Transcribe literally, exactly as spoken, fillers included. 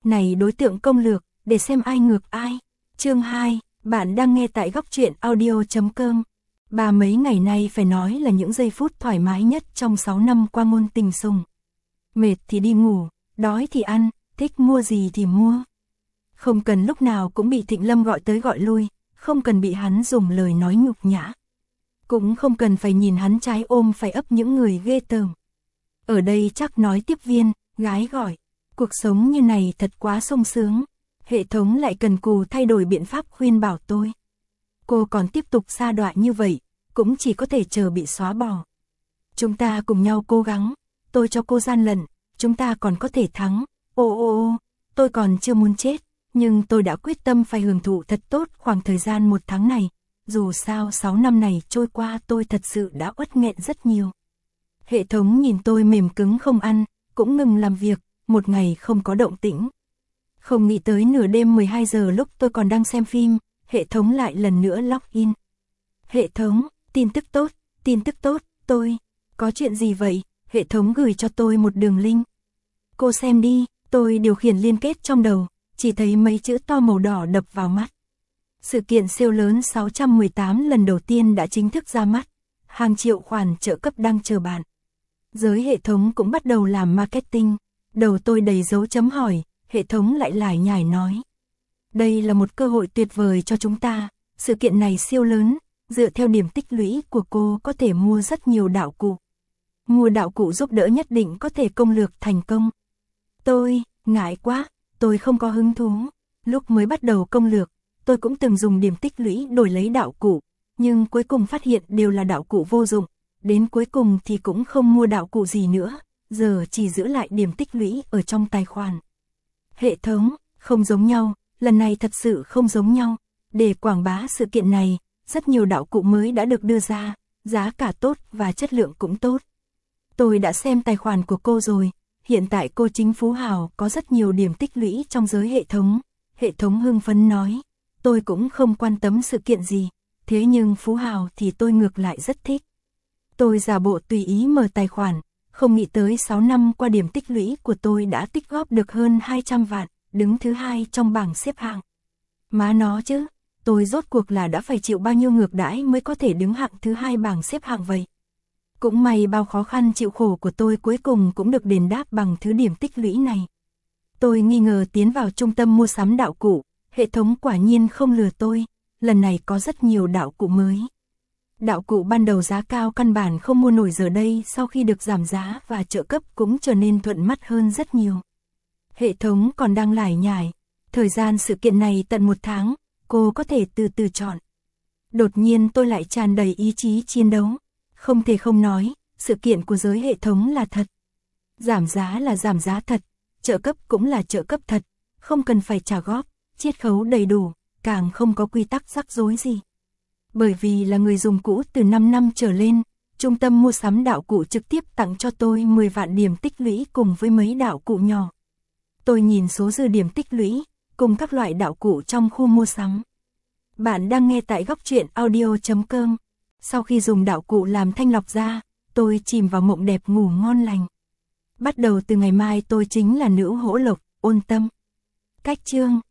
này đối tượng công lược, để xem ai ngược ai. Chương hai, bạn đang nghe tại góc truyện audio chấm com. Ba mấy ngày nay phải nói là những giây phút thoải mái nhất trong sáu năm qua ngôn tình sùng. Mệt thì đi ngủ, đói thì ăn, thích mua gì thì mua. Không cần lúc nào cũng bị Thịnh Lâm gọi tới gọi lui, không cần bị hắn dùng lời nói nhục nhã. Cũng không cần phải nhìn hắn trái ôm phải ấp những người ghê tởm. Ở đây chắc nói tiếp viên, gái gọi. Cuộc sống như này thật quá sung sướng. Hệ thống lại cần cù thay đổi biện pháp khuyên bảo tôi. Cô còn tiếp tục sa đọa như vậy, cũng chỉ có thể chờ bị xóa bỏ. Chúng ta cùng nhau cố gắng, tôi cho cô gian lận, chúng ta còn có thể thắng. Ô ô ô, tôi còn chưa muốn chết, nhưng tôi đã quyết tâm phải hưởng thụ thật tốt khoảng thời gian một tháng này. Dù sao sáu năm này trôi qua tôi thật sự đã uất nghẹn rất nhiều. Hệ thống nhìn tôi mềm cứng không ăn, cũng ngừng làm việc, một ngày không có động tĩnh. Không nghĩ tới nửa đêm mười hai giờ lúc tôi còn đang xem phim, hệ thống lại lần nữa login. Hệ thống, tin tức tốt, tin tức tốt, tôi, có chuyện gì vậy? Hệ thống gửi cho tôi một đường link. Cô xem đi, tôi điều khiển liên kết trong đầu, chỉ thấy mấy chữ to màu đỏ đập vào mắt. Sự kiện siêu lớn sáu trăm mười tám lần đầu tiên đã chính thức ra mắt, hàng triệu khoản trợ cấp đang chờ bạn. Giới hệ thống cũng bắt đầu làm marketing, đầu tôi đầy dấu chấm hỏi, hệ thống lại lải nhải nói. Đây là một cơ hội tuyệt vời cho chúng ta, sự kiện này siêu lớn, dựa theo điểm tích lũy của cô có thể mua rất nhiều đạo cụ. Mua đạo cụ giúp đỡ nhất định có thể công lược thành công. Tôi, ngại quá, tôi không có hứng thú. Lúc mới bắt đầu công lược, tôi cũng từng dùng điểm tích lũy đổi lấy đạo cụ, nhưng cuối cùng phát hiện đều là đạo cụ vô dụng, đến cuối cùng thì cũng không mua đạo cụ gì nữa, giờ chỉ giữ lại điểm tích lũy ở trong tài khoản. Hệ thống, không giống nhau, lần này thật sự không giống nhau, để quảng bá sự kiện này, rất nhiều đạo cụ mới đã được đưa ra, giá cả tốt và chất lượng cũng tốt. Tôi đã xem tài khoản của cô rồi, hiện tại cô chính phú hào có rất nhiều điểm tích lũy trong giới hệ thống. Hệ thống hưng phấn nói, tôi cũng không quan tâm sự kiện gì, thế nhưng phú hào thì tôi ngược lại rất thích. Tôi giả bộ tùy ý mở tài khoản, không nghĩ tới sáu năm qua điểm tích lũy của tôi đã tích góp được hơn hai trăm vạn, đứng thứ hai trong bảng xếp hạng. Má nó chứ, tôi rốt cuộc là đã phải chịu bao nhiêu ngược đãi mới có thể đứng hạng thứ hai bảng xếp hạng vậy. Cũng may bao khó khăn chịu khổ của tôi cuối cùng cũng được đền đáp bằng thứ điểm tích lũy này. Tôi nghi ngờ tiến vào trung tâm mua sắm đạo cụ, hệ thống quả nhiên không lừa tôi, lần này có rất nhiều đạo cụ mới. Đạo cụ ban đầu giá cao căn bản không mua nổi, giờ đây sau khi được giảm giá và trợ cấp cũng trở nên thuận mắt hơn rất nhiều. Hệ thống còn đang lải nhải, thời gian sự kiện này tận một tháng, cô có thể từ từ chọn. Đột nhiên tôi lại tràn đầy ý chí chiến đấu, không thể không nói, sự kiện của giới hệ thống là thật. Giảm giá là giảm giá thật, trợ cấp cũng là trợ cấp thật, không cần phải trả góp, chiết khấu đầy đủ, càng không có quy tắc rắc rối gì. Bởi vì là người dùng cũ từ năm năm trở lên, trung tâm mua sắm đạo cụ trực tiếp tặng cho tôi mười vạn điểm tích lũy cùng với mấy đạo cụ nhỏ. Tôi nhìn số dư điểm tích lũy, cùng các loại đạo cụ trong khu mua sắm. Bạn đang nghe tại góc truyện audio chấm com. Sau khi dùng đạo cụ làm thanh lọc ra, tôi chìm vào mộng đẹp ngủ ngon lành. Bắt đầu từ ngày mai tôi chính là nữ hổ lộc, ôn tâm. Cách chương